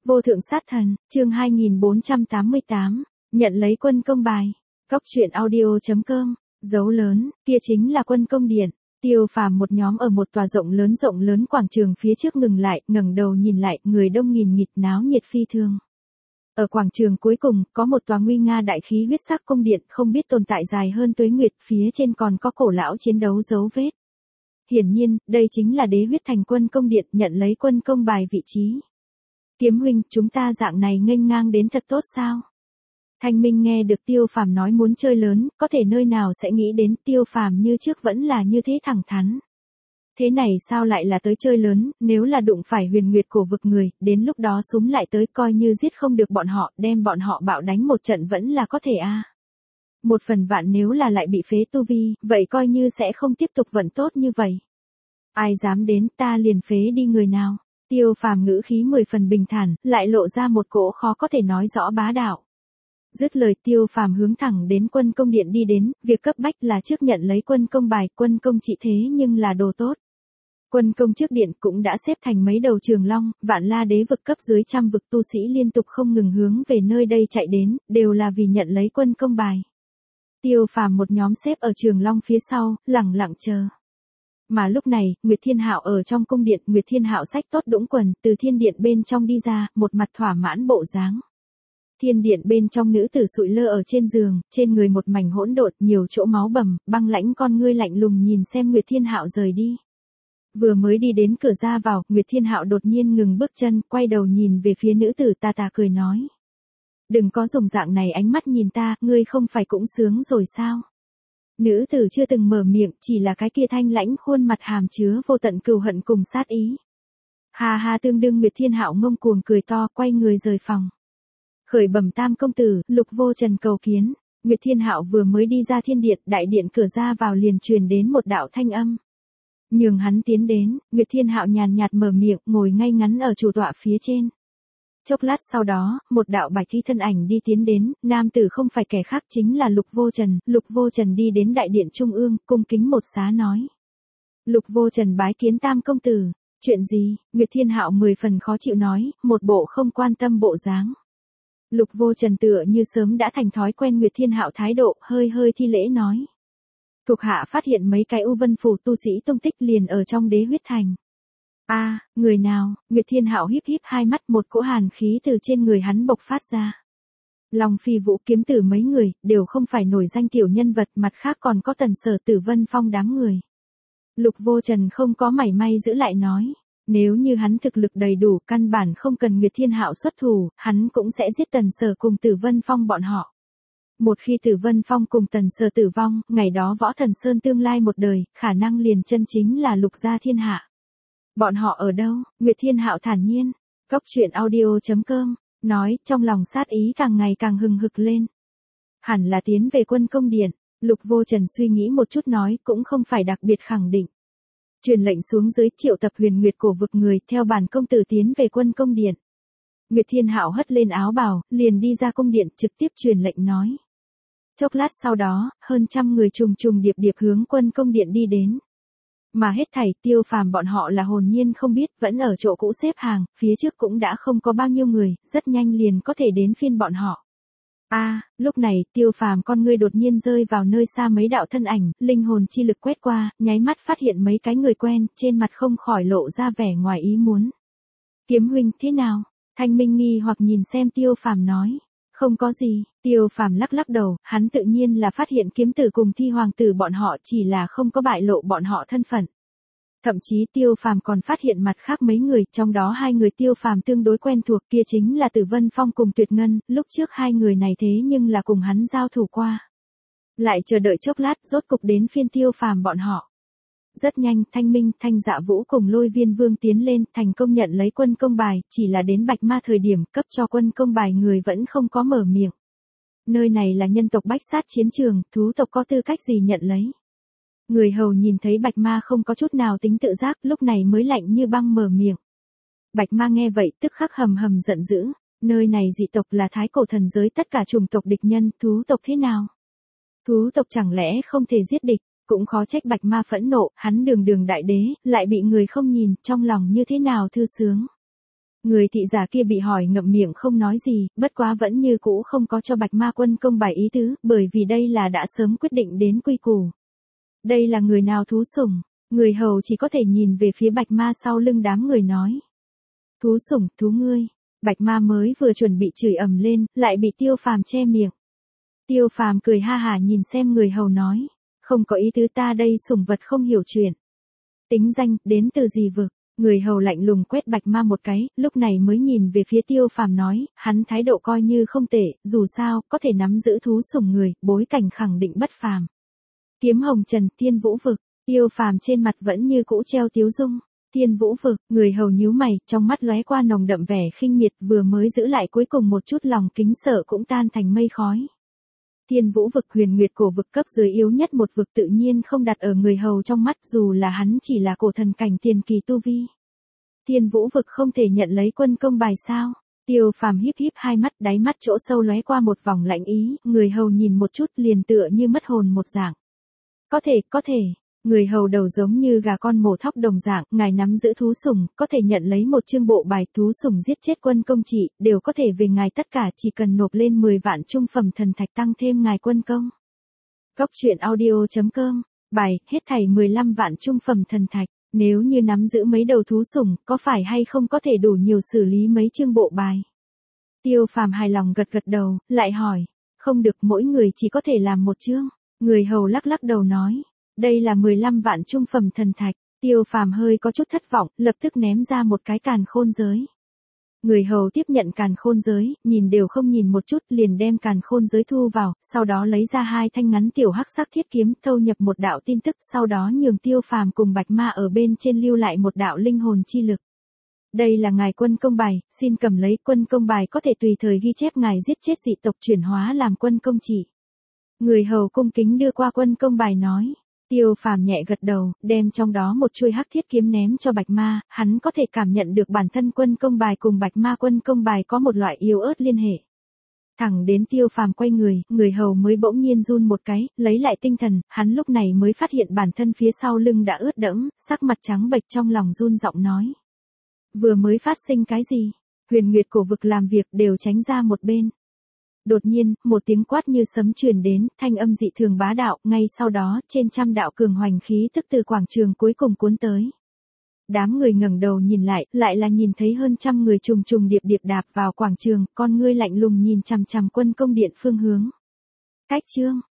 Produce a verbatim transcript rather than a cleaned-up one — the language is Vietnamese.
Vô thượng sát thần, chương hai nghìn bốn trăm tám mươi tám, nhận lấy quân công bài. Cóc truyện audio chấm com, dấu lớn, kia chính là quân công điện. Tiêu Phàm một nhóm ở một tòa rộng lớn rộng lớn quảng trường phía trước ngừng lại, ngẩng đầu nhìn lại, người đông nghìn nghịt náo nhiệt phi thường. Ở quảng trường cuối cùng, có một tòa nguy nga đại khí huyết sắc cung điện, không biết tồn tại dài hơn tuế nguyệt, phía trên còn có cổ lão chiến đấu dấu vết. Hiển nhiên, đây chính là đế huyết thành quân công điện, nhận lấy quân công bài vị trí. Kiếm huynh, chúng ta dạng này nghênh ngang đến thật tốt sao? Thanh Minh nghe được Tiêu Phàm nói muốn chơi lớn, có thể nơi nào sẽ nghĩ đến Tiêu Phàm như trước vẫn là như thế thẳng thắn. Thế này sao lại là tới chơi lớn, nếu là đụng phải huyền nguyệt cổ vực người, đến lúc đó súng lại tới coi như giết không được bọn họ, đem bọn họ bạo đánh một trận vẫn là có thể a. À. Một phần vạn nếu là lại bị phế tu vi, vậy coi như sẽ không tiếp tục vận tốt như vậy. Ai dám đến, ta liền phế đi người nào. Tiêu Phàm ngữ khí mười phần bình thản, lại lộ ra một cỗ khó có thể nói rõ bá đạo. Dứt lời Tiêu Phàm hướng thẳng đến quân công điện đi đến, việc cấp bách là trước nhận lấy quân công bài, quân công trị thế nhưng là đồ tốt. Quân công trước điện cũng đã xếp thành mấy đầu trường long, vạn la đế vực cấp dưới trăm vực tu sĩ liên tục không ngừng hướng về nơi đây chạy đến, đều là vì nhận lấy quân công bài. Tiêu Phàm một nhóm xếp ở trường long phía sau, lẳng lặng chờ. Mà lúc này, Nguyệt Thiên Hạo ở trong cung điện, Nguyệt Thiên Hạo xách tốt đũng quần, từ thiên điện bên trong đi ra, một mặt thỏa mãn bộ dáng. Thiên điện bên trong nữ tử sụi lơ ở trên giường, trên người một mảnh hỗn độn, nhiều chỗ máu bầm, băng lãnh con ngươi lạnh lùng nhìn xem Nguyệt Thiên Hạo rời đi. Vừa mới đi đến cửa ra vào, Nguyệt Thiên Hạo đột nhiên ngừng bước chân, quay đầu nhìn về phía nữ tử, tà tà cười nói: "Đừng có dùng dạng này ánh mắt nhìn ta, ngươi không phải cũng sướng rồi sao?" Nữ tử chưa từng mở miệng, chỉ là cái kia thanh lãnh khuôn mặt hàm chứa vô tận cừu hận cùng sát ý. Ha ha, tương đương Nguyệt Thiên Hạo ngông cuồng cười to, quay người rời phòng. Khởi bẩm tam công tử, Lục Vô Trần cầu kiến. Nguyệt Thiên Hạo vừa mới đi ra thiên điện, đại điện cửa ra vào liền truyền đến một đạo thanh âm. Nhường hắn tiến đến, Nguyệt Thiên Hạo nhàn nhạt mở miệng, ngồi ngay ngắn ở chủ tọa phía trên. Chốc lát sau đó, một đạo bạch thi thân ảnh đi tiến đến, nam tử không phải kẻ khác chính là Lục Vô Trần. Lục Vô Trần đi đến đại điện trung ương, cung kính một xá nói: "Lục Vô Trần bái kiến tam công tử." "Chuyện gì?" Nguyệt Thiên Hạo mười phần khó chịu nói, một bộ không quan tâm bộ dáng. Lục Vô Trần tựa như sớm đã thành thói quen Nguyệt Thiên Hạo thái độ, hơi hơi thi lễ nói: "Thuộc hạ phát hiện mấy cái U Vân phủ tu sĩ tung tích liền ở trong đế huyết thành." "A, à, người nào?" Nguyệt Thiên Hạo híp híp hai mắt, một cỗ hàn khí từ trên người hắn bộc phát ra. Long Phi Vũ Kiếm Tử mấy người, đều không phải nổi danh tiểu nhân vật, mặt khác còn có Tần Sở Tử Vân Phong đám người. Lục Vô Trần không có mảy may giữ lại nói, nếu như hắn thực lực đầy đủ, căn bản không cần Nguyệt Thiên Hạo xuất thủ, hắn cũng sẽ giết Tần Sở cùng Tử Vân Phong bọn họ. Một khi Tử Vân Phong cùng Tần Sở tử vong, ngày đó Võ Thần Sơn tương lai một đời, khả năng liền chân chính là lục gia thiên hạ. Bọn họ ở đâu? Nguyệt Thiên Hạo thản nhiên. Cóc truyện audio chấm com, nói, trong lòng sát ý càng ngày càng hừng hực lên. Hẳn là tiến về quân công điện. Lục Vô Trần suy nghĩ một chút nói, cũng không phải đặc biệt khẳng định. Truyền lệnh xuống dưới, triệu tập huyền nguyệt cổ vực người, theo bản công tử tiến về quân công điện. Nguyệt Thiên Hạo hất lên áo bào, liền đi ra cung điện, trực tiếp truyền lệnh nói. Chốc lát sau đó, hơn trăm người trùng trùng điệp điệp hướng quân công điện đi đến. Mà hết thảy Tiêu Phàm bọn họ là hồn nhiên không biết, vẫn ở chỗ cũ xếp hàng, phía trước cũng đã không có bao nhiêu người, rất nhanh liền có thể đến phiên bọn họ. A, à, lúc này, Tiêu Phàm con ngươi đột nhiên rơi vào nơi xa mấy đạo thân ảnh, linh hồn chi lực quét qua, nháy mắt phát hiện mấy cái người quen, trên mặt không khỏi lộ ra vẻ ngoài ý muốn. "Kiếm huynh, thế nào?" Thanh Minh nghi hoặc nhìn xem Tiêu Phàm nói. "Không có gì." Tiêu Phàm lắc lắc đầu, hắn tự nhiên là phát hiện kiếm tử cùng thi hoàng tử bọn họ chỉ là không có bại lộ bọn họ thân phận. Thậm chí Tiêu Phàm còn phát hiện mặt khác mấy người, trong đó hai người Tiêu Phàm tương đối quen thuộc, kia chính là Tử Vân Phong cùng Tuyệt Ngân, lúc trước hai người này thế nhưng là cùng hắn giao thủ qua. Lại chờ đợi chốc lát, rốt cục đến phiên Tiêu Phàm bọn họ. Rất nhanh, Thanh Minh, Thanh Dạ Vũ cùng Lôi Viên Vương tiến lên, thành công nhận lấy quân công bài, chỉ là đến Bạch Ma thời điểm cấp cho quân công bài người vẫn không có mở miệng. Nơi này là nhân tộc bách sát chiến trường, thú tộc có tư cách gì nhận lấy. Người hầu nhìn thấy Bạch Ma không có chút nào tính tự giác, lúc này mới lạnh như băng mở miệng. Bạch Ma nghe vậy, tức khắc hầm hầm giận dữ, nơi này dị tộc là thái cổ thần giới tất cả chủng tộc địch nhân, thú tộc thế nào? Thú tộc chẳng lẽ không thể giết địch? Cũng khó trách Bạch Ma phẫn nộ, hắn đường đường đại đế, lại bị người không nhìn, trong lòng như thế nào thư sướng. Người thị giả kia bị hỏi ngậm miệng không nói gì, bất quá vẫn như cũ không có cho Bạch Ma quân công bài ý tứ, bởi vì đây là đã sớm quyết định đến quy củ. Đây là người nào thú sủng, người hầu chỉ có thể nhìn về phía Bạch Ma sau lưng đám người nói. Thú sủng, thú ngươi. Bạch Ma mới vừa chuẩn bị chửi ầm lên, lại bị Tiêu Phàm che miệng. Tiêu Phàm cười ha hả nhìn xem người hầu nói, không có ý tứ, ta đây sủng vật không hiểu chuyện. Tính danh, đến từ gì vực? Người hầu lạnh lùng quét Bạch Ma một cái, lúc này mới nhìn về phía Tiêu Phàm nói, hắn thái độ coi như không tệ, dù sao, có thể nắm giữ thú sủng người, bối cảnh khẳng định bất phàm. Kiếm Hồng Trần, Thiên Vũ vực. Tiêu Phàm trên mặt vẫn như cũ treo tiếu dung. Thiên Vũ vực, người hầu nhíu mày, trong mắt lóe qua nồng đậm vẻ khinh miệt, vừa mới giữ lại cuối cùng một chút lòng kính sợ cũng tan thành mây khói. Thiên Vũ vực, Huyền Nguyệt cổ vực cấp dưới yếu nhất một vực, tự nhiên không đặt ở người hầu trong mắt, dù là hắn chỉ là cổ thần cảnh tiền kỳ tu vi. Thiên Vũ vực không thể nhận lấy quân công bài sao? Tiêu Phàm híp híp hai mắt, đáy mắt chỗ sâu lóe qua một vòng lạnh ý, người hầu nhìn một chút liền tựa như mất hồn một dạng. Có thể, có thể. Người hầu đầu giống như gà con mổ thóc đồng dạng, ngài nắm giữ thú sủng, có thể nhận lấy một chương bộ bài thú sủng giết chết quân công trị, đều có thể về ngài, tất cả chỉ cần nộp lên mười vạn trung phẩm thần thạch tăng thêm ngài quân công. Góc truyện audio chấm com, bài, hết thảy mười lăm vạn trung phẩm thần thạch, nếu như nắm giữ mấy đầu thú sủng, có phải hay không có thể đủ nhiều xử lý mấy chương bộ bài? Tiêu Phàm hài lòng gật gật đầu, lại hỏi, không được, mỗi người chỉ có thể làm một chương. Người hầu lắc lắc đầu nói. Đây là mười lăm vạn trung phẩm thần thạch, Tiêu Phàm hơi có chút thất vọng, lập tức ném ra một cái càn khôn giới. Người hầu tiếp nhận càn khôn giới, nhìn đều không nhìn một chút liền đem càn khôn giới thu vào, sau đó lấy ra hai thanh ngắn tiểu hắc sắc thiết kiếm, thâu nhập một đạo tin tức, sau đó nhường Tiêu Phàm cùng Bạch Ma ở bên trên lưu lại một đạo linh hồn chi lực. Đây là ngài quân công bài, xin cầm lấy, quân công bài có thể tùy thời ghi chép ngài giết chết dị tộc chuyển hóa làm quân công chỉ. Người hầu cung kính đưa qua quân công bài nói. Tiêu Phàm nhẹ gật đầu, đem trong đó một chuôi hắc thiết kiếm ném cho Bạch Ma, hắn có thể cảm nhận được bản thân quân công bài cùng Bạch Ma quân công bài có một loại yếu ớt liên hệ. Thẳng đến Tiêu Phàm quay người, người hầu mới bỗng nhiên run một cái, lấy lại tinh thần, hắn lúc này mới phát hiện bản thân phía sau lưng đã ướt đẫm, sắc mặt trắng bệch, trong lòng run giọng nói. Vừa mới phát sinh cái gì? Huyền Nguyệt cổ vực làm việc đều tránh ra một bên. Đột nhiên, một tiếng quát như sấm truyền đến, thanh âm dị thường bá đạo, ngay sau đó, trên trăm đạo cường hoành khí tức từ quảng trường cuối cùng cuốn tới. Đám người ngẩng đầu nhìn lại, lại là nhìn thấy hơn trăm người trùng trùng điệp điệp đạp vào quảng trường, con ngươi lạnh lùng nhìn chằm chằm quân công điện phương hướng. Cách chương,